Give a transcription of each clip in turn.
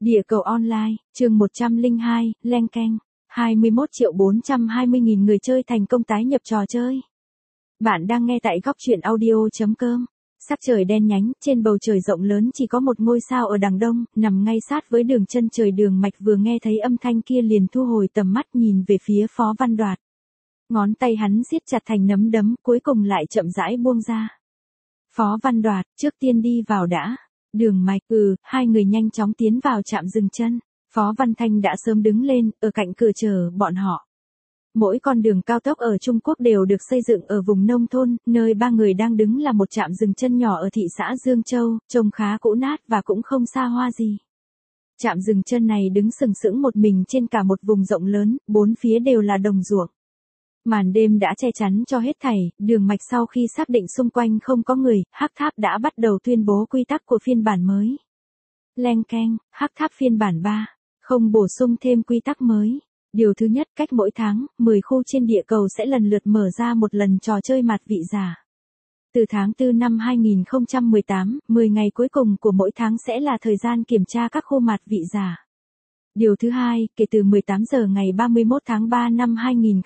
Địa cầu online, chương 102, len keng. 21.420.000 người chơi thành công tái nhập trò chơi. Bạn đang nghe tại góc truyện audio.com. Sắc trời đen nhánh, trên bầu trời rộng lớn chỉ có một ngôi sao ở đằng đông, nằm ngay sát với đường chân trời. Đường Mạch vừa nghe thấy âm thanh kia liền thu hồi tầm mắt nhìn về phía Phó Văn Đoạt. Ngón tay hắn siết chặt thành nắm đấm, cuối cùng lại chậm rãi buông ra. Phó Văn Đoạt, trước tiên đi vào đã. Đường Mạch, hai người nhanh chóng tiến vào trạm dừng chân. Phó Văn Thanh đã sớm đứng lên, ở cạnh cửa chờ bọn họ. Mỗi con đường cao tốc ở Trung Quốc đều được xây dựng ở vùng nông thôn, nơi ba người đang đứng là một trạm dừng chân nhỏ ở thị xã Dương Châu, trông khá cũ nát và cũng không xa hoa gì. Trạm dừng chân này đứng sừng sững một mình trên cả một vùng rộng lớn, bốn phía đều là đồng ruộng. Màn đêm đã che chắn cho hết thảy, Đường Mạch sau khi xác định xung quanh không có người, Hắc Tháp đã bắt đầu tuyên bố quy tắc của phiên bản mới. Len keng, Hắc Tháp phiên bản 3, không bổ sung thêm quy tắc mới. Điều thứ nhất, cách mỗi tháng, 10 khu trên địa cầu sẽ lần lượt mở ra một lần trò chơi mạt vị giả. Từ tháng 4 năm 2018, 10 ngày cuối cùng của mỗi tháng sẽ là thời gian kiểm tra các khu mạt vị giả. Điều thứ hai, kể từ 18 giờ ngày 31 tháng 3 năm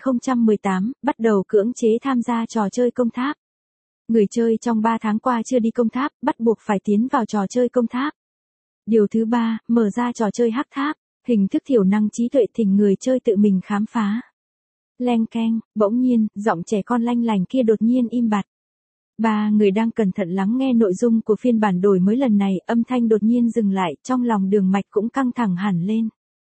2018, bắt đầu cưỡng chế tham gia trò chơi công tháp. Người chơi trong 3 tháng qua chưa đi công tháp, bắt buộc phải tiến vào trò chơi công tháp. Điều thứ ba, mở ra trò chơi Hắc Tháp, hình thức thiểu năng trí tuệ thỉnh người chơi tự mình khám phá. Len keng, bỗng nhiên, giọng trẻ con lanh lành kia đột nhiên im bặt. Ba người đang cẩn thận lắng nghe nội dung của phiên bản đổi mới lần này, âm thanh đột nhiên dừng lại, trong lòng Đường Mạch cũng căng thẳng hẳn lên.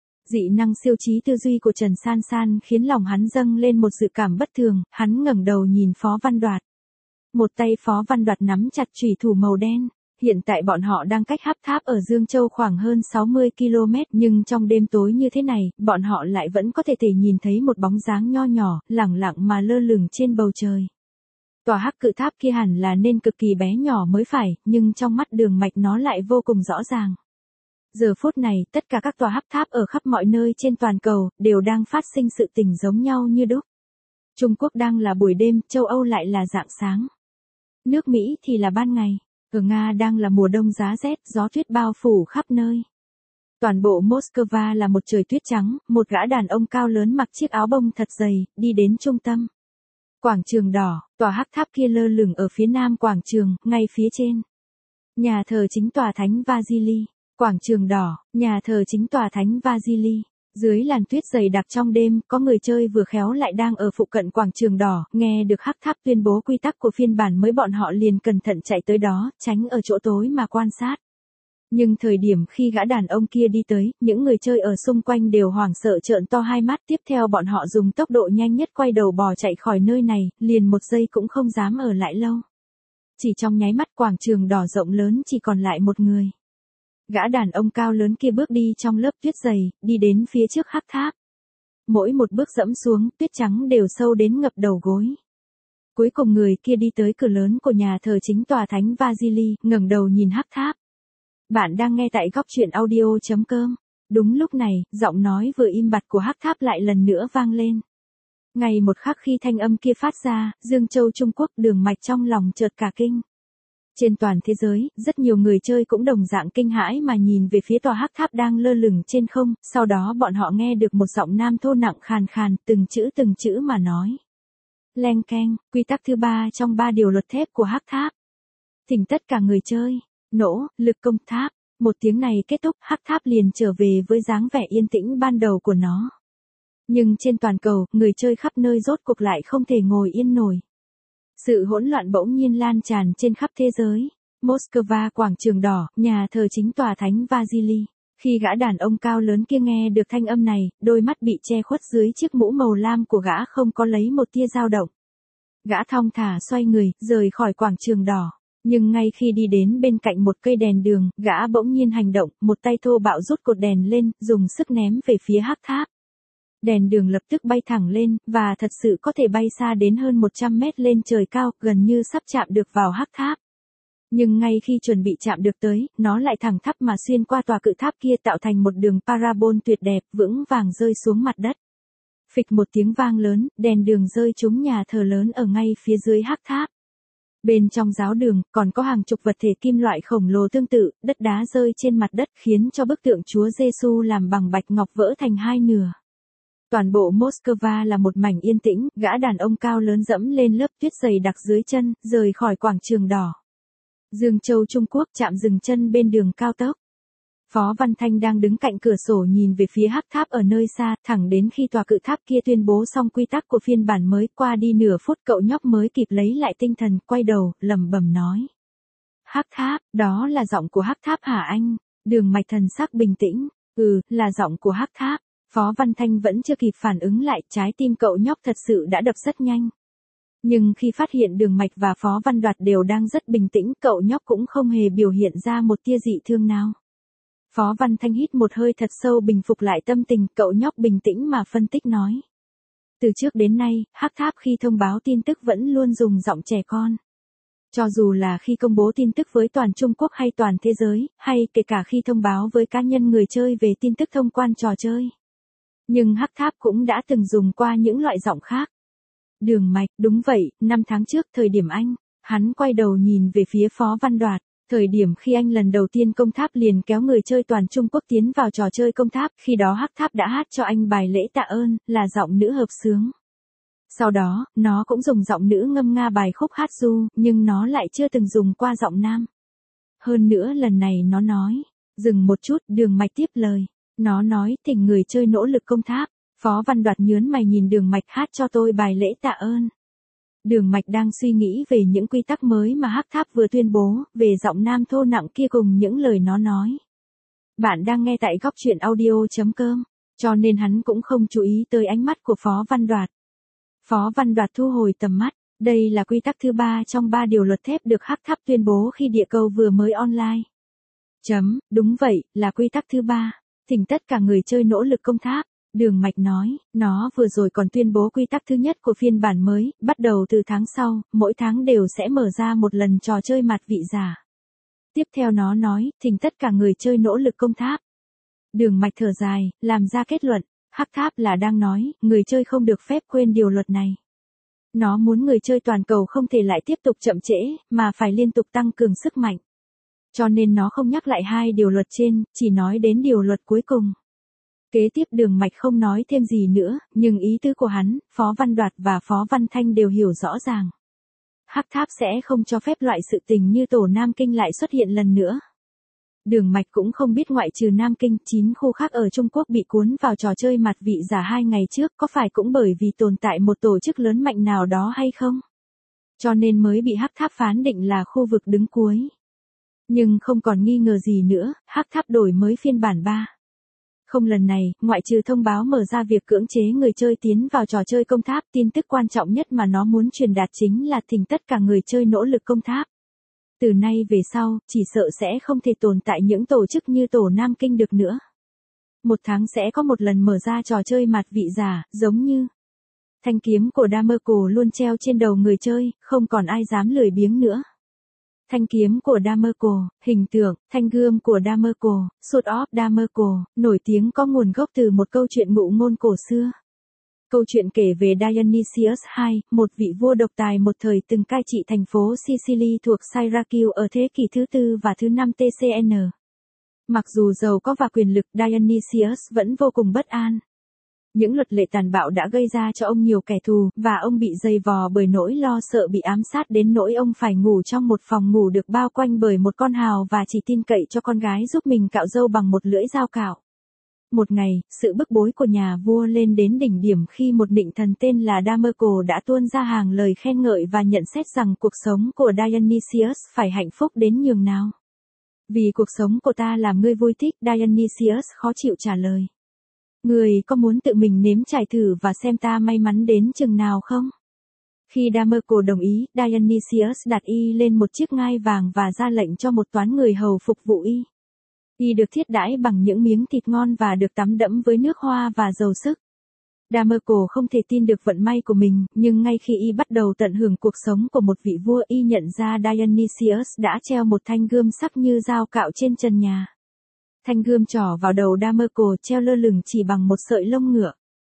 Dị năng siêu trí tư duy của Trần San San khiến lòng hắn dâng lên một dự cảm bất thường, hắn ngẩng đầu nhìn Phó Văn Đoạt. Một tay Phó Văn Đoạt nắm chặt chùy thủ màu đen. Hiện tại bọn họ đang cách Hắc Tháp ở Dương Châu khoảng hơn 60 km, nhưng trong đêm tối như thế này, bọn họ lại vẫn có thể nhìn thấy một bóng dáng nho nhỏ, lẳng lặng mà lơ lửng trên bầu trời. Tòa Hắc Cự Tháp kia hẳn là nên cực kỳ bé nhỏ mới phải, nhưng trong mắt Đường Mạch nó lại vô cùng rõ ràng. Giờ phút này, tất cả các tòa Hắc Tháp ở khắp mọi nơi trên toàn cầu, đều đang phát sinh sự tình giống nhau như đúc. Trung Quốc đang là buổi đêm, châu Âu lại là rạng sáng. Nước Mỹ thì là ban ngày. Ở Nga đang là mùa đông giá rét, gió tuyết bao phủ khắp nơi. Toàn bộ Moscow là một trời tuyết trắng, một gã đàn ông cao lớn mặc chiếc áo bông thật dày, đi đến trung tâm. Quảng trường đỏ, tòa Hắc Tháp kia lơ lửng ở phía nam quảng trường, ngay phía trên. Nhà thờ chính tòa Thánh Vasily. Quảng trường đỏ, nhà thờ chính tòa Thánh Vasily. Dưới làn tuyết dày đặc trong đêm, có người chơi vừa khéo lại đang ở phụ cận quảng trường đỏ, nghe được Hắc Tháp tuyên bố quy tắc của phiên bản mới, bọn họ liền cẩn thận chạy tới đó, tránh ở chỗ tối mà quan sát. Nhưng thời điểm khi gã đàn ông kia đi tới, những người chơi ở xung quanh đều hoảng sợ trợn to hai mắt, tiếp theo bọn họ dùng tốc độ nhanh nhất quay đầu bò chạy khỏi nơi này, liền một giây cũng không dám ở lại lâu. Chỉ trong nháy mắt quảng trường đỏ rộng lớn chỉ còn lại một người. Gã đàn ông cao lớn kia bước đi trong lớp tuyết dày, đi đến phía trước Hắc Tháp. Mỗi một bước dẫm xuống, tuyết trắng đều sâu đến ngập đầu gối. Cuối cùng người kia đi tới cửa lớn của nhà thờ chính tòa Thánh Vasily, ngẩng đầu nhìn Hắc Tháp. Bạn đang nghe tại góc truyện audio.com. Đúng lúc này, giọng nói vừa im bặt của Hắc Tháp lại lần nữa vang lên. Ngay một khắc khi thanh âm kia phát ra, Dương Châu Trung Quốc, Đường Mạch trong lòng chợt cả kinh. Trên toàn thế giới, rất nhiều người chơi cũng đồng dạng kinh hãi mà nhìn về phía tòa Hắc Tháp đang lơ lửng trên không, sau đó bọn họ nghe được một giọng nam thô nặng khàn khàn, từng chữ mà nói. Len keng, quy tắc thứ 3 trong 3 điều luật thép của Hắc Tháp. Thỉnh tất cả người chơi, nỗ lực công tháp. Một tiếng này kết thúc, Hắc Tháp liền trở về với dáng vẻ yên tĩnh ban đầu của nó. Nhưng trên toàn cầu, người chơi khắp nơi rốt cuộc lại không thể ngồi yên nổi. Sự hỗn loạn bỗng nhiên lan tràn trên khắp thế giới. Moscow, quảng trường đỏ, nhà thờ chính tòa Thánh Vasily. Khi gã đàn ông cao lớn kia nghe được thanh âm này, đôi mắt bị che khuất dưới chiếc mũ màu lam của gã không có lấy một tia dao động. Gã thong thả xoay người, rời khỏi quảng trường đỏ. Nhưng ngay khi đi đến bên cạnh một cây đèn đường, gã bỗng nhiên hành động, một tay thô bạo rút cột đèn lên, dùng sức ném về phía Hắc Tháp. Đèn đường lập tức bay thẳng lên, và thật sự có thể bay xa đến hơn 100 mét lên trời cao, gần như sắp chạm được vào Hắc Tháp. Nhưng ngay khi chuẩn bị chạm được tới, nó lại thẳng tắp mà xuyên qua tòa cự tháp kia tạo thành một đường parabol tuyệt đẹp, vững vàng rơi xuống mặt đất. Phịch một tiếng vang lớn, đèn đường rơi trúng nhà thờ lớn ở ngay phía dưới Hắc Tháp. Bên trong giáo đường, còn có hàng chục vật thể kim loại khổng lồ tương tự, đất đá rơi trên mặt đất khiến cho bức tượng Chúa Giêsu làm bằng bạch ngọc vỡ thành hai nửa. Toàn bộ Moscow là một mảnh yên tĩnh, gã đàn ông cao lớn dẫm lên lớp tuyết dày đặc dưới chân, rời khỏi quảng trường đỏ. Dương Châu Trung Quốc chạm dừng chân bên đường cao tốc. Phó Văn Thanh đang đứng cạnh cửa sổ nhìn về phía hắc tháp ở nơi xa, thẳng đến khi tòa cự tháp kia tuyên bố xong quy tắc của phiên bản mới, qua đi nửa phút cậu nhóc mới kịp lấy lại tinh thần, quay đầu, lẩm bẩm nói. Hắc tháp, đó là giọng của hắc tháp hả anh? Đường Mạch thần sắc bình tĩnh, là giọng của hắc tháp. Phó Văn Thanh vẫn chưa kịp phản ứng lại, trái tim cậu nhóc thật sự đã đập rất nhanh. Nhưng khi phát hiện Đường Mạch và Phó Văn Đoạt đều đang rất bình tĩnh, cậu nhóc cũng không hề biểu hiện ra một tia dị thương nào. Phó Văn Thanh hít một hơi thật sâu bình phục lại tâm tình, cậu nhóc bình tĩnh mà phân tích nói. Từ trước đến nay, hắc tháp khi thông báo tin tức vẫn luôn dùng giọng trẻ con. Cho dù là khi công bố tin tức với toàn Trung Quốc hay toàn thế giới, hay kể cả khi thông báo với cá nhân người chơi về tin tức thông quan trò chơi. Nhưng hắc tháp cũng đã từng dùng qua những loại giọng khác. Đường Mạch, đúng vậy, 5 tháng trước thời điểm hắn quay đầu nhìn về phía Phó Văn Đoạt. Thời điểm khi anh lần đầu tiên công tháp liền kéo người chơi toàn Trung Quốc tiến vào trò chơi công tháp, khi đó hắc tháp đã hát cho anh bài lễ tạ ơn, là giọng nữ hợp xướng. Sau đó, nó cũng dùng giọng nữ ngâm nga bài khúc hát ru, nhưng nó lại chưa từng dùng qua giọng nam. Hơn nữa lần này nó nói, dừng một chút, Đường Mạch tiếp lời. Nó nói thỉnh người chơi nỗ lực công tháp. Phó Văn Đoạt nhớn mày nhìn Đường Mạch, hát cho tôi bài lễ tạ ơn. Đường Mạch đang suy nghĩ về những quy tắc mới mà hắc tháp vừa tuyên bố, về giọng nam thô nặng kia cùng những lời nó nói. Bạn đang nghe tại góc truyện audio.com, cho nên hắn cũng không chú ý tới ánh mắt của Phó Văn Đoạt. Phó Văn Đoạt thu hồi tầm mắt, đây là quy tắc thứ 3 trong 3 điều luật thép được hắc tháp tuyên bố khi địa cầu vừa mới online. Đúng vậy, là quy tắc thứ 3, thỉnh tất cả người chơi nỗ lực công tháp. Đường Mạch nói, nó vừa rồi còn tuyên bố quy tắc thứ nhất của phiên bản mới, bắt đầu từ tháng sau, mỗi tháng đều sẽ mở ra một lần trò chơi mặt vị giả. Tiếp theo nó nói, thỉnh tất cả người chơi nỗ lực công tháp. Đường Mạch thở dài, làm ra kết luận, hắc tháp là đang nói, người chơi không được phép quên điều luật này. Nó muốn người chơi toàn cầu không thể lại tiếp tục chậm trễ, mà phải liên tục tăng cường sức mạnh. Cho nên nó không nhắc lại 2 điều luật trên, chỉ nói đến điều luật cuối cùng. Kế tiếp Đường Mạch không nói thêm gì nữa, nhưng ý tứ của hắn, Phó Văn Đoạt và Phó Văn Thanh đều hiểu rõ ràng. Hắc tháp sẽ không cho phép loại sự tình như tổ Nam Kinh lại xuất hiện lần nữa. Đường Mạch cũng không biết ngoại trừ Nam Kinh, 9 khu khác ở Trung Quốc bị cuốn vào trò chơi mặt vị giả 2 ngày trước, có phải cũng bởi vì tồn tại một tổ chức lớn mạnh nào đó hay không? Cho nên mới bị hắc tháp phán định là khu vực đứng cuối. Nhưng không còn nghi ngờ gì nữa, hắc tháp đổi mới phiên bản 3. Không, lần này, ngoại trừ thông báo mở ra việc cưỡng chế người chơi tiến vào trò chơi công tháp, tin tức quan trọng nhất mà nó muốn truyền đạt chính là thỉnh tất cả người chơi nỗ lực công tháp. Từ nay về sau, chỉ sợ sẽ không thể tồn tại những tổ chức như tổ Nam Kinh được nữa. 1 tháng sẽ có một lần mở ra trò chơi mặt vị giả, giống như thanh kiếm của Damerco luôn treo trên đầu người chơi, không còn ai dám lười biếng nữa. Thanh kiếm của Damerco, hình tượng, thanh gươm của Damerco, Sword of Damerco, nổi tiếng có nguồn gốc từ một câu chuyện ngụ ngôn cổ xưa. Câu chuyện kể về Dionysius II, một vị vua độc tài một thời từng cai trị thành phố Sicily thuộc Syracuse ở thế kỷ thứ 4 và thứ 5 TCN. Mặc dù giàu có và quyền lực, Dionysius vẫn vô cùng bất an. Những luật lệ tàn bạo đã gây ra cho ông nhiều kẻ thù, và ông bị dày vò bởi nỗi lo sợ bị ám sát đến nỗi ông phải ngủ trong một phòng ngủ được bao quanh bởi một con hào và chỉ tin cậy cho con gái giúp mình cạo râu bằng một lưỡi dao cạo. Một ngày, sự bức bối của nhà vua lên đến đỉnh điểm khi một nịnh thần tên là Damerco đã tuôn ra hàng lời khen ngợi và nhận xét rằng cuộc sống của Dionysius phải hạnh phúc đến nhường nào. Vì cuộc sống của ta làm ngươi vui thích, Dionysius khó chịu trả lời. Người có muốn tự mình nếm trải thử và xem ta may mắn đến chừng nào không? Khi Damerco đồng ý, Dionysius đặt y lên một chiếc ngai vàng và ra lệnh cho một toán người hầu phục vụ y. Y được thiết đãi bằng những miếng thịt ngon và được tắm đẫm với nước hoa và dầu sức. Damerco không thể tin được vận may của mình, nhưng ngay khi y bắt đầu tận hưởng cuộc sống của một vị vua, y nhận ra Dionysius đã treo một thanh gươm sắc như dao cạo trên trần nhà. Thanh gươm trỏ vào đầu Damerco treo lơ lửng chỉ bằng một sợi lông ngựa.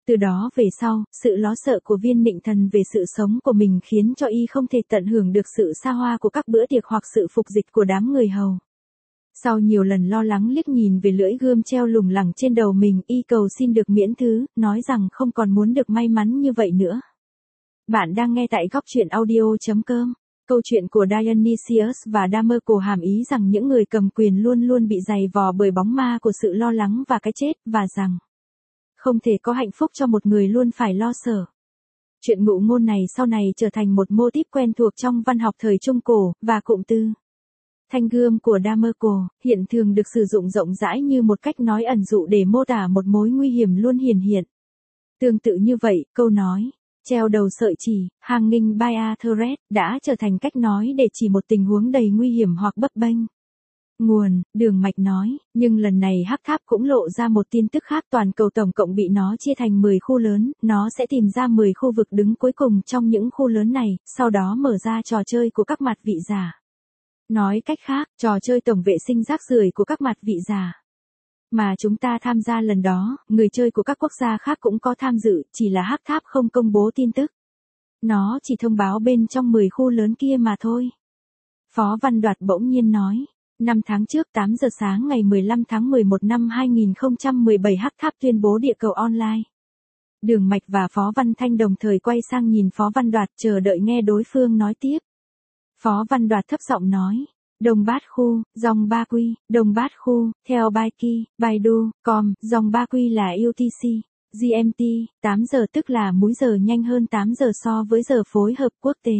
Từ đó về sau, sự lo sợ của Viên Nịnh Thần về sự sống của mình khiến cho y không thể tận hưởng được sự xa hoa của các bữa tiệc hoặc sự phục dịch của đám người hầu. Sau nhiều lần lo lắng liếc nhìn về lưỡi gươm treo lủng lẳng trên đầu mình, y cầu xin được miễn thứ, nói rằng không còn muốn được may mắn như vậy nữa. Bạn đang nghe tại góc truyện audio.com. Câu chuyện của Dionysius và Damocles hàm ý rằng những người cầm quyền luôn luôn bị dày vò bởi bóng ma của sự lo lắng và cái chết, và rằng không thể có hạnh phúc cho một người luôn phải lo sợ. Chuyện ngụ ngôn này sau này trở thành một mô típ quen thuộc trong văn học thời Trung Cổ, và cụm từ thanh gươm của Damocles hiện thường được sử dụng rộng rãi như một cách nói ẩn dụ để mô tả một mối nguy hiểm luôn hiển hiện. Tương tự như vậy, câu nói treo đầu sợi chỉ, hanging by a thread, đã trở thành cách nói để chỉ một tình huống đầy nguy hiểm hoặc bấp bênh. Nguồn, Đường Mạch nói, nhưng lần này Hắc Tháp cũng lộ ra một tin tức khác, toàn cầu tổng cộng bị nó chia thành 10 khu lớn, nó sẽ tìm ra 10 khu vực đứng cuối cùng trong những khu lớn này, sau đó mở ra trò chơi của các mặt vị giả. Nói cách khác, trò chơi tổng vệ sinh rác rưởi của các mặt vị giả. Mà chúng ta tham gia lần đó, người chơi của các quốc gia khác cũng có tham dự, chỉ là Hắc Tháp không công bố tin tức. Nó chỉ thông báo bên trong 10 khu lớn kia mà thôi. Phó Văn Đoạt bỗng nhiên nói. 5 tháng trước 8 giờ sáng ngày 15 tháng 11 năm 2017 Hắc Tháp tuyên bố địa cầu online. Đường Mạch và Phó Văn Thanh đồng thời quay sang nhìn Phó Văn Đoạt chờ đợi nghe đối phương nói tiếp. Phó Văn Đoạt thấp giọng nói. Đông Bát Khu, dòng Ba Quy, Đông Bát Khu, theo Baiki, Baidu, Com, dòng Ba Quy là UTC, GMT, 8 giờ tức là múi giờ nhanh hơn 8 giờ so với giờ phối hợp quốc tế.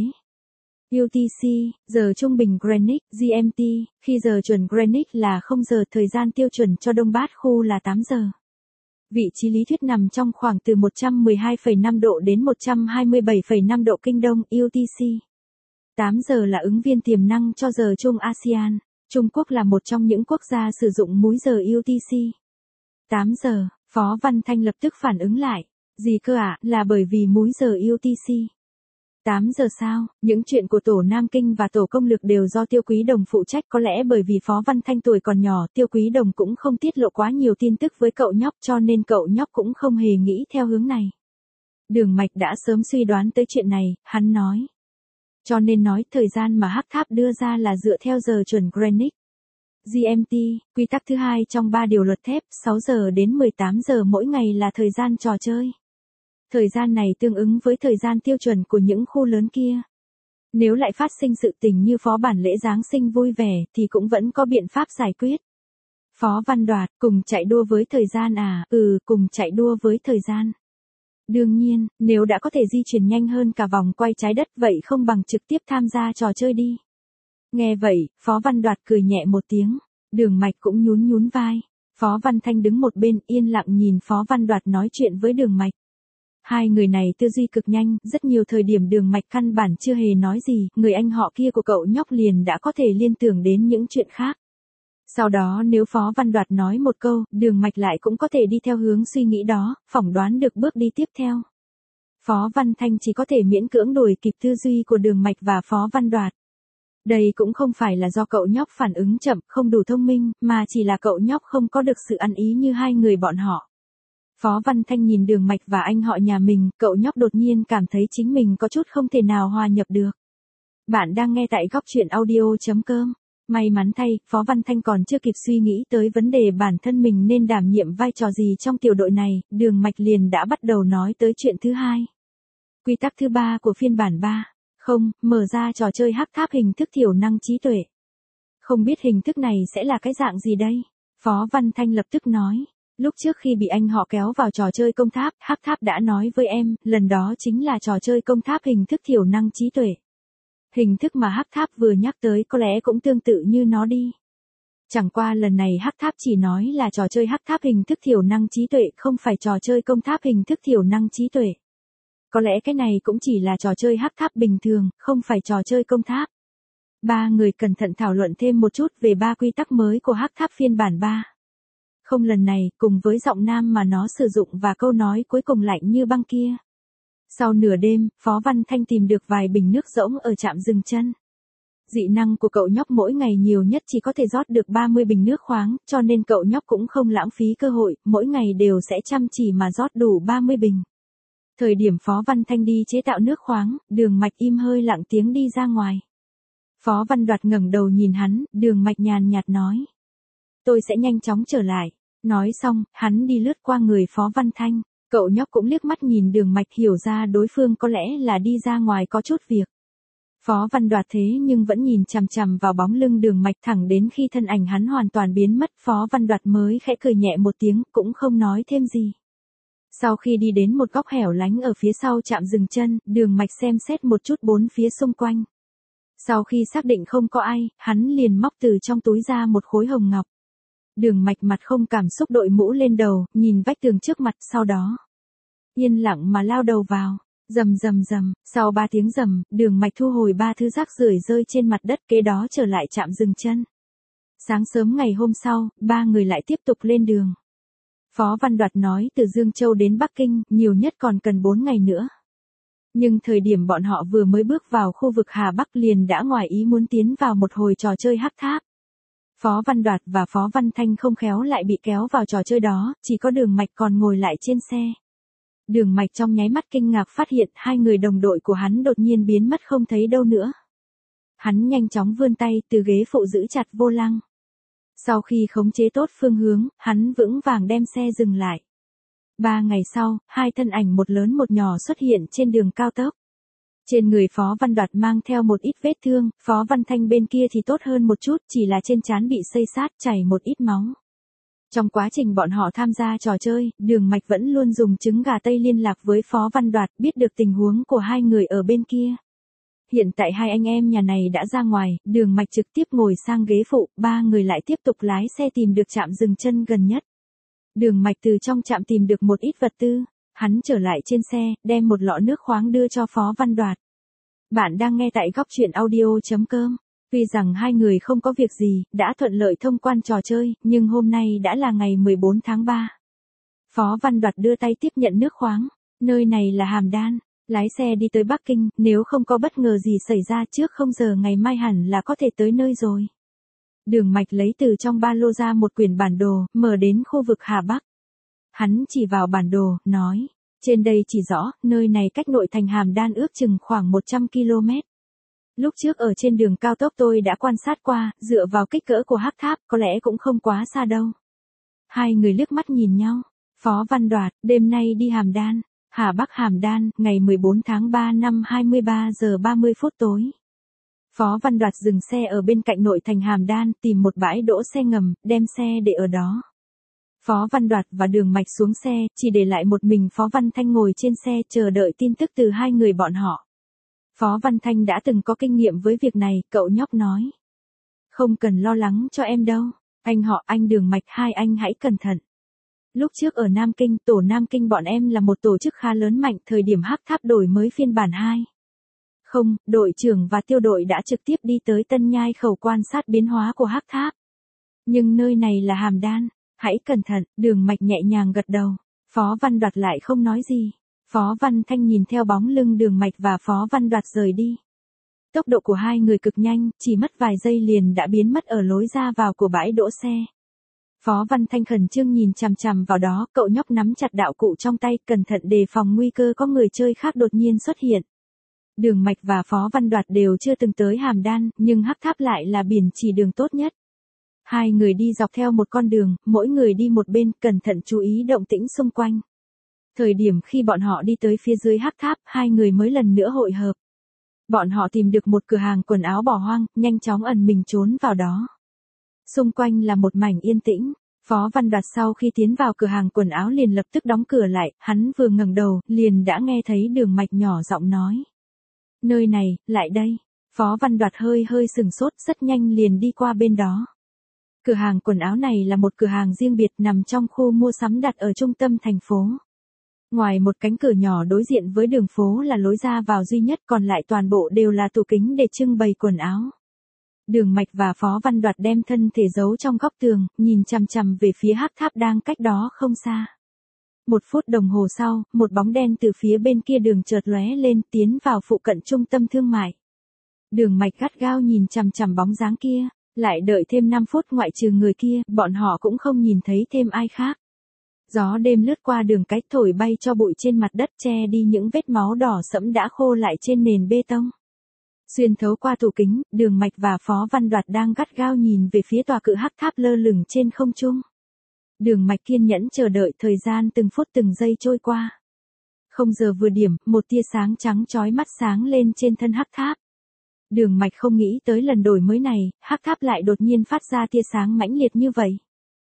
UTC, giờ trung bình Greenwich, GMT, khi giờ chuẩn Greenwich là 0 giờ, thời gian tiêu chuẩn cho Đông Bát Khu là 8 giờ. Vị trí lý thuyết nằm trong khoảng từ 112,5 độ đến 127,5 độ kinh đông UTC. 8 giờ là ứng viên tiềm năng cho giờ Trung ASEAN. Trung Quốc là một trong những quốc gia sử dụng múi giờ UTC. 8 giờ, Phó Văn Thanh lập tức phản ứng lại. Gì cơ ạ, là bởi vì múi giờ UTC. 8 giờ sao, những chuyện của tổ Nam Kinh và tổ công lược đều do Tiêu Quý Đồng phụ trách, có lẽ bởi vì Phó Văn Thanh tuổi còn nhỏ, Tiêu Quý Đồng cũng không tiết lộ quá nhiều tin tức với cậu nhóc cho nên cậu nhóc cũng không hề nghĩ theo hướng này. Đường Mạch đã sớm suy đoán tới chuyện này, hắn nói. Cho nên nói thời gian mà Hắc Tháp đưa ra là dựa theo giờ chuẩn Greenwich. GMT, quy tắc thứ hai trong 3 điều luật thép, 6 giờ đến 18 giờ mỗi ngày là thời gian trò chơi. Thời gian này tương ứng với thời gian tiêu chuẩn của những khu lớn kia. Nếu lại phát sinh sự tình như phó bản lễ Giáng sinh vui vẻ thì cũng vẫn có biện pháp giải quyết. Phó Văn Đoạt, cùng chạy đua với thời gian à? Cùng chạy đua với thời gian. Đương nhiên, nếu đã có thể di chuyển nhanh hơn cả vòng quay trái đất vậy không bằng trực tiếp tham gia trò chơi đi. Nghe vậy, Phó Văn Đoạt cười nhẹ một tiếng. Đường Mạch cũng nhún vai. Phó Văn Thanh đứng một bên yên lặng nhìn Phó Văn Đoạt nói chuyện với Đường Mạch. Hai người này tư duy cực nhanh, rất nhiều thời điểm Đường Mạch căn bản chưa hề nói gì, người anh họ kia của cậu nhóc liền đã có thể liên tưởng đến những chuyện khác. Sau đó nếu Phó Văn Đoạt nói một câu, Đường Mạch lại cũng có thể đi theo hướng suy nghĩ đó, phỏng đoán được bước đi tiếp theo. Phó Văn Thanh chỉ có thể miễn cưỡng đuổi kịp tư duy của Đường Mạch và Phó Văn Đoạt. Đây cũng không phải là do cậu nhóc phản ứng chậm, không đủ thông minh, mà chỉ là cậu nhóc không có được sự ăn ý như hai người bọn họ. Phó Văn Thanh nhìn Đường Mạch và anh họ nhà mình, cậu nhóc đột nhiên cảm thấy chính mình có chút không thể nào hòa nhập được. Bạn đang nghe tại góc truyện audio.com. May mắn thay, Phó Văn Thanh còn chưa kịp suy nghĩ tới vấn đề bản thân mình nên đảm nhiệm vai trò gì trong tiểu đội này, Đường Mạch liền đã bắt đầu nói tới chuyện thứ hai. Quy tắc thứ 3 của phiên bản 3. Không, mở ra trò chơi Hắc Tháp hình thức thiểu năng trí tuệ. Không biết hình thức này sẽ là cái dạng gì đây? Phó Văn Thanh lập tức nói. Lúc trước khi bị anh họ kéo vào trò chơi công tháp, Hắc Tháp đã nói với em, lần đó chính là trò chơi công tháp hình thức thiểu năng trí tuệ. Hình thức mà Hắc Tháp vừa nhắc tới có lẽ cũng tương tự như nó đi. Chẳng qua lần này Hắc Tháp chỉ nói là trò chơi Hắc Tháp hình thức thiểu năng trí tuệ, không phải trò chơi công tháp hình thức thiểu năng trí tuệ. Có lẽ cái này cũng chỉ là trò chơi Hắc Tháp bình thường, không phải trò chơi công tháp. Ba người cẩn thận thảo luận thêm một chút về 3 quy tắc mới của Hắc Tháp phiên bản 3. Không lần này, cùng với giọng nam mà nó sử dụng và câu nói cuối cùng lạnh như băng kia. Sau nửa đêm, Phó Văn Thanh tìm được vài bình nước rỗng ở trạm dừng chân. Dị năng của cậu nhóc mỗi ngày nhiều nhất chỉ có thể rót được 30 bình nước khoáng, cho nên cậu nhóc cũng không lãng phí cơ hội, mỗi ngày đều sẽ chăm chỉ mà rót đủ 30 bình. Thời điểm Phó Văn Thanh đi chế tạo nước khoáng, Đường Mạch im hơi lặng tiếng đi ra ngoài. Phó Văn Đoạt ngẩng đầu nhìn hắn, Đường Mạch nhàn nhạt nói. Tôi sẽ nhanh chóng trở lại. Nói xong, hắn đi lướt qua người Phó Văn Thanh. Cậu nhóc cũng liếc mắt nhìn Đường Mạch hiểu ra đối phương có lẽ là đi ra ngoài có chút việc. Phó Văn Đoạt thế nhưng vẫn nhìn chằm chằm vào bóng lưng Đường Mạch thẳng đến khi thân ảnh hắn hoàn toàn biến mất, Phó Văn Đoạt mới khẽ cười nhẹ một tiếng, cũng không nói thêm gì. Sau khi đi đến một góc hẻo lánh ở phía sau trạm dừng chân, Đường Mạch xem xét một chút bốn phía xung quanh. Sau khi xác định không có ai, hắn liền móc từ trong túi ra một khối hồng ngọc. Đường Mạch mặt không cảm xúc đội mũ lên đầu, nhìn vách tường trước mặt, sau đó yên lặng mà lao đầu vào. Rầm rầm rầm, sau 3 tiếng rầm, Đường Mạch thu hồi 3 thứ rác rưởi rơi trên mặt đất, kế đó trở lại trạm dừng chân. Sáng sớm ngày hôm sau, 3 người lại tiếp tục lên đường. Phó Văn Đoạt nói từ Dương Châu đến Bắc Kinh, nhiều nhất còn cần 4 ngày nữa. Nhưng thời điểm bọn họ vừa mới bước vào khu vực Hà Bắc liền đã ngoài ý muốn tiến vào một hồi trò chơi hắc tháp. Phó Văn Đoạt và Phó Văn Thanh không khéo lại bị kéo vào trò chơi đó, chỉ có Đường Mạch còn ngồi lại trên xe. Đường Mạch trong nháy mắt kinh ngạc phát hiện 2 người đồng đội của hắn đột nhiên biến mất không thấy đâu nữa. Hắn nhanh chóng vươn tay từ ghế phụ giữ chặt vô lăng. Sau khi khống chế tốt phương hướng, hắn vững vàng đem xe dừng lại. 3 ngày sau, 2 thân ảnh một lớn một nhỏ xuất hiện trên đường cao tốc. Trên người Phó Văn Đoạt mang theo một ít vết thương, Phó Văn Thanh bên kia thì tốt hơn một chút, chỉ là trên trán bị xây sát chảy một ít máu. Trong quá trình bọn họ tham gia trò chơi, Đường Mạch vẫn luôn dùng trứng gà Tây liên lạc với Phó Văn Đoạt, biết được tình huống của 2 người ở bên kia. Hiện tại 2 anh em nhà này đã ra ngoài, Đường Mạch trực tiếp ngồi sang ghế phụ, 3 người lại tiếp tục lái xe tìm được trạm dừng chân gần nhất. Đường Mạch từ trong trạm tìm được một ít vật tư, hắn trở lại trên xe, đem một lọ nước khoáng đưa cho Phó Văn Đoạt. Bạn đang nghe tại góc truyện audio.com. Tuy rằng 2 người không có việc gì, đã thuận lợi thông quan trò chơi, nhưng hôm nay đã là ngày 14 tháng 3. Phó Văn Đoạt đưa tay tiếp nhận nước khoáng. Nơi này là Hàm Đan. Lái xe đi tới Bắc Kinh, nếu không có bất ngờ gì xảy ra trước 0 giờ ngày mai hẳn là có thể tới nơi rồi. Đường Mạch lấy từ trong ba lô ra một quyển bản đồ, mở đến khu vực Hà Bắc. Hắn chỉ vào bản đồ, nói, trên đây chỉ rõ, nơi này cách nội thành Hàm Đan ước chừng khoảng 100 km. Lúc trước ở trên đường cao tốc tôi đã quan sát qua, dựa vào kích cỡ của hắc tháp, có lẽ cũng không quá xa đâu. 2 người liếc mắt nhìn nhau. Phó Văn Đoạt, đêm nay đi Hàm Đan. Hà Bắc Hàm Đan, ngày 14 tháng 3 năm 23 giờ 30 phút tối. Phó Văn Đoạt dừng xe ở bên cạnh nội thành Hàm Đan, tìm một bãi đỗ xe ngầm, đem xe để ở đó. Phó Văn Đoạt và Đường Mạch xuống xe, chỉ để lại một mình Phó Văn Thanh ngồi trên xe chờ đợi tin tức từ 2 người bọn họ. Phó Văn Thanh đã từng có kinh nghiệm với việc này, cậu nhóc nói. Không cần lo lắng cho em đâu. Anh họ, anh Đường Mạch, 2 anh hãy cẩn thận. Lúc trước ở Nam Kinh, tổ Nam Kinh bọn em là một tổ chức khá lớn mạnh, thời điểm hắc tháp đổi mới phiên bản 2. Không, đội trưởng và tiêu đội đã trực tiếp đi tới Tân Nhai khẩu quan sát biến hóa của hắc tháp. Nhưng nơi này là Hàm Đan, hãy cẩn thận, Đường Mạch nhẹ nhàng gật đầu. Phó Văn Đoạt lại không nói gì. Phó Văn Thanh nhìn theo bóng lưng Đường Mạch và Phó Văn Đoạt rời đi. Tốc độ của 2 người cực nhanh, chỉ mất vài giây liền đã biến mất ở lối ra vào của bãi đỗ xe. Phó Văn Thanh khẩn trương nhìn chằm chằm vào đó, cậu nhóc nắm chặt đạo cụ trong tay, cẩn thận đề phòng nguy cơ có người chơi khác đột nhiên xuất hiện. Đường Mạch và Phó Văn Đoạt đều chưa từng tới Hàm Đan, nhưng hắc tháp lại là biển chỉ đường tốt nhất. 2 người đi dọc theo một con đường, mỗi người đi một bên, cẩn thận chú ý động tĩnh xung quanh. Thời điểm khi bọn họ đi tới phía dưới hắc tháp, 2 người mới lần nữa hội hợp. Bọn họ tìm được một cửa hàng quần áo bỏ hoang, nhanh chóng ẩn mình trốn vào đó. Xung quanh là một mảnh yên tĩnh. Phó Văn Đoạt sau khi tiến vào cửa hàng quần áo liền lập tức đóng cửa lại, hắn vừa ngẩng đầu, liền đã nghe thấy Đường Mạch nhỏ giọng nói. Nơi này, lại đây. Phó Văn Đoạt hơi sừng sốt, rất nhanh liền đi qua bên đó. Cửa hàng quần áo này là một cửa hàng riêng biệt nằm trong khu mua sắm đặt ở trung tâm thành phố. Ngoài một cánh cửa nhỏ đối diện với đường phố là lối ra vào duy nhất, còn lại toàn bộ đều là tủ kính để trưng bày quần áo. Đường Mạch và Phó Văn Đoạt đem thân thể giấu trong góc tường, nhìn chằm chằm về phía hắc tháp đang cách đó không xa. 1 phút đồng hồ sau, một bóng đen từ phía bên kia đường chợt lóe lên, tiến vào phụ cận trung tâm thương mại. Đường Mạch gắt gao nhìn chằm chằm bóng dáng kia, lại đợi thêm 5 phút ngoại trừ người kia, bọn họ cũng không nhìn thấy thêm ai khác. Gió đêm lướt qua đường cái thổi bay cho bụi trên mặt đất che đi những vết máu đỏ sẫm đã khô lại trên nền bê tông. Xuyên thấu qua tủ kính, Đường Mạch và Phó Văn Đoạt đang gắt gao nhìn về phía tòa cự hắc tháp lơ lửng trên không trung. Đường Mạch kiên nhẫn chờ đợi thời gian từng phút từng giây trôi qua. 0 giờ vừa điểm, một tia sáng trắng chói mắt sáng lên trên thân hắc tháp. Đường Mạch không nghĩ tới lần đổi mới này, hắc tháp lại đột nhiên phát ra tia sáng mãnh liệt như vậy.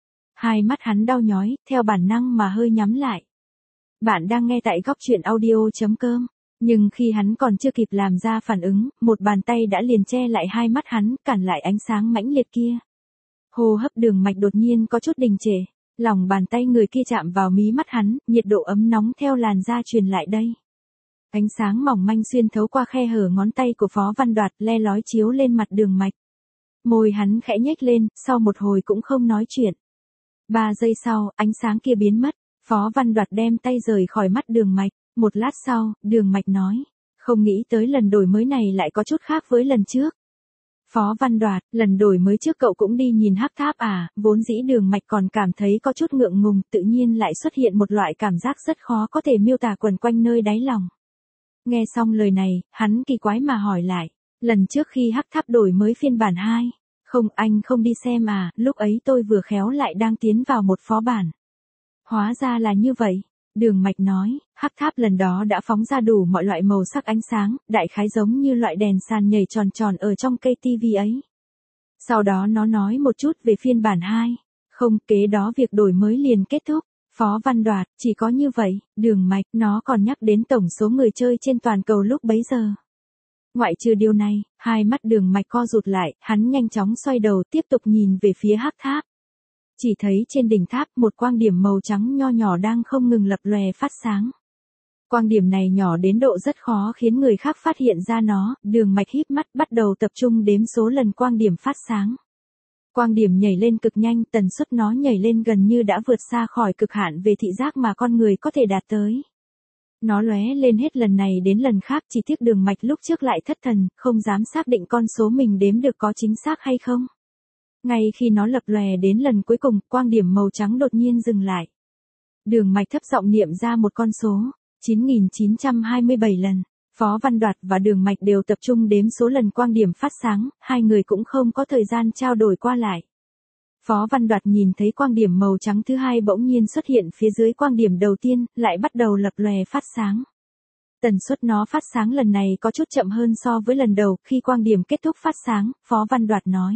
Hai mắt hắn đau nhói, theo bản năng mà hơi nhắm lại. Bạn đang nghe tại góc truyện audio.com. Nhưng khi hắn còn chưa kịp làm ra phản ứng, một bàn tay đã liền che lại hai mắt hắn, cản lại ánh sáng mãnh liệt kia. Hô hấp Đường Mạch đột nhiên có chút đình trệ, lòng bàn tay người kia chạm vào mí mắt hắn, nhiệt độ ấm nóng theo làn da truyền lại đây. Ánh sáng mỏng manh xuyên thấu qua khe hở ngón tay của Phó Văn Đoạt le lói chiếu lên mặt Đường Mạch. Môi hắn khẽ nhếch lên, sau một hồi cũng không nói chuyện. 3 giây sau, ánh sáng kia biến mất, Phó Văn Đoạt đem tay rời khỏi mắt Đường Mạch. Một lát sau, Đường Mạch nói, không nghĩ tới lần đổi mới này lại có chút khác với lần trước. Phó Văn Đoạt, lần đổi mới trước cậu cũng đi nhìn hắc tháp à? Vốn dĩ Đường Mạch còn cảm thấy có chút ngượng ngùng, tự nhiên lại xuất hiện một loại cảm giác rất khó có thể miêu tả quẩn quanh nơi đáy lòng. Nghe xong lời này, hắn kỳ quái mà hỏi lại, lần trước khi hắc tháp đổi mới phiên bản 2, không anh không đi xem à, lúc ấy tôi vừa khéo lại đang tiến vào một phó bản. Hóa ra là như vậy. Đường Mạch nói, hắc tháp lần đó đã phóng ra đủ mọi loại màu sắc ánh sáng, đại khái giống như loại đèn sàn nhảy tròn tròn ở trong cây tivi ấy. Sau đó nó nói một chút về phiên bản 2. Không, kế đó việc đổi mới liền kết thúc. Phó Văn Đoạt, chỉ có như vậy, Đường Mạch, nó còn nhắc đến tổng số người chơi trên toàn cầu lúc bấy giờ. Ngoại trừ điều này, hai mắt Đường Mạch co rụt lại, hắn nhanh chóng xoay đầu tiếp tục nhìn về phía hắc tháp. Chỉ thấy trên đỉnh tháp một quang điểm màu trắng nho nhỏ đang không ngừng lập lòe phát sáng. Quang điểm này nhỏ đến độ rất khó khiến người khác phát hiện ra nó, Đường Mạch híp mắt bắt đầu tập trung đếm số lần quang điểm phát sáng. Quang điểm nhảy lên cực nhanh, tần suất nó nhảy lên gần như đã vượt xa khỏi cực hạn về thị giác mà con người có thể đạt tới. Nó lóe lên hết lần này đến lần khác, chỉ tiếc Đường Mạch lúc trước lại thất thần, không dám xác định con số mình đếm được có chính xác hay không. Ngay khi nó lập lòe đến lần cuối cùng, quang điểm màu trắng đột nhiên dừng lại. Đường Mạch thấp giọng niệm ra một con số, 9927 lần. Phó Văn Đoạt và Đường Mạch đều tập trung đếm số lần quang điểm phát sáng, hai người cũng không có thời gian trao đổi qua lại. Phó Văn Đoạt nhìn thấy quang điểm màu trắng thứ hai bỗng nhiên xuất hiện phía dưới quang điểm đầu tiên, lại bắt đầu lập lòe phát sáng. Tần suất nó phát sáng lần này có chút chậm hơn so với lần đầu, khi quang điểm kết thúc phát sáng, Phó Văn Đoạt nói.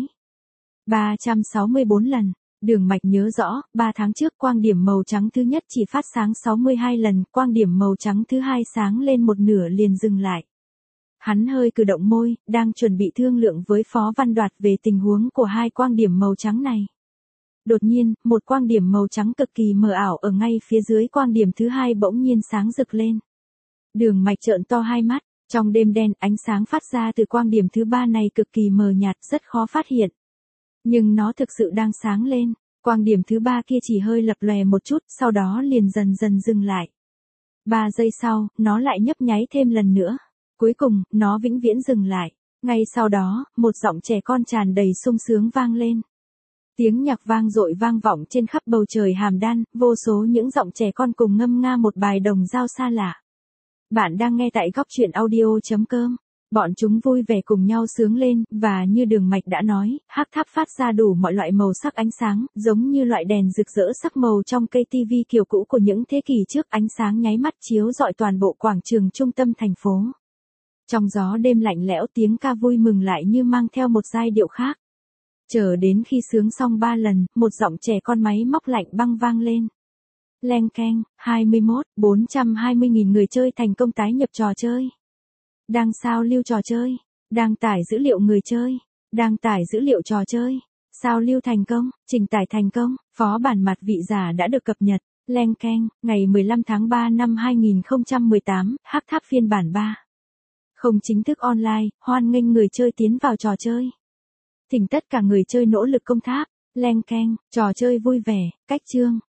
364 lần. Đường Mạch nhớ rõ, 3 tháng trước quang điểm màu trắng thứ nhất chỉ phát sáng 62 lần, quang điểm màu trắng thứ hai sáng lên một nửa liền dừng lại. Hắn hơi cử động môi, đang chuẩn bị thương lượng với Phó Văn Đoạt về tình huống của hai quang điểm màu trắng này. Đột nhiên, một quang điểm màu trắng cực kỳ mờ ảo ở ngay phía dưới quang điểm thứ hai bỗng nhiên sáng rực lên. Đường Mạch trợn to hai mắt, trong đêm đen ánh sáng phát ra từ quang điểm thứ ba này cực kỳ mờ nhạt, rất khó phát hiện. Nhưng nó thực sự đang sáng lên, quang điểm thứ ba kia chỉ hơi lập lòe một chút, sau đó liền dần dần dừng lại. 3 giây sau, nó lại nhấp nháy thêm lần nữa. Cuối cùng, nó vĩnh viễn dừng lại. Ngay sau đó, một giọng trẻ con tràn đầy sung sướng vang lên. Tiếng nhạc vang dội vang vọng trên khắp bầu trời Hàm Đan, vô số những giọng trẻ con cùng ngâm nga một bài đồng dao xa lạ. Bạn đang nghe tại góc truyện audio.com. Bọn chúng vui vẻ cùng nhau sướng lên, và như Đường Mạch đã nói, hắc tháp phát ra đủ mọi loại màu sắc ánh sáng, giống như loại đèn rực rỡ sắc màu trong cây tivi kiểu cũ của những thế kỷ trước, ánh sáng nháy mắt chiếu rọi toàn bộ quảng trường trung tâm thành phố. Trong gió đêm lạnh lẽo, tiếng ca vui mừng lại như mang theo một giai điệu khác. Chờ đến khi sướng xong 3 lần, một giọng trẻ con máy móc lạnh băng vang lên. Leng keng, 420.000 người chơi thành công tái nhập trò chơi. Đang sao lưu trò chơi. Đang tải dữ liệu người chơi. Đang tải dữ liệu trò chơi. Sao lưu thành công, trình tải thành công, phó bản mặt vị giả đã được cập nhật. Leng keng, ngày 15 tháng 3 năm 2018, hắc tháp phiên bản 3. Không chính thức online, hoan nghênh người chơi tiến vào trò chơi. Thỉnh tất cả người chơi nỗ lực công tháp. Leng keng, trò chơi vui vẻ, cách chương,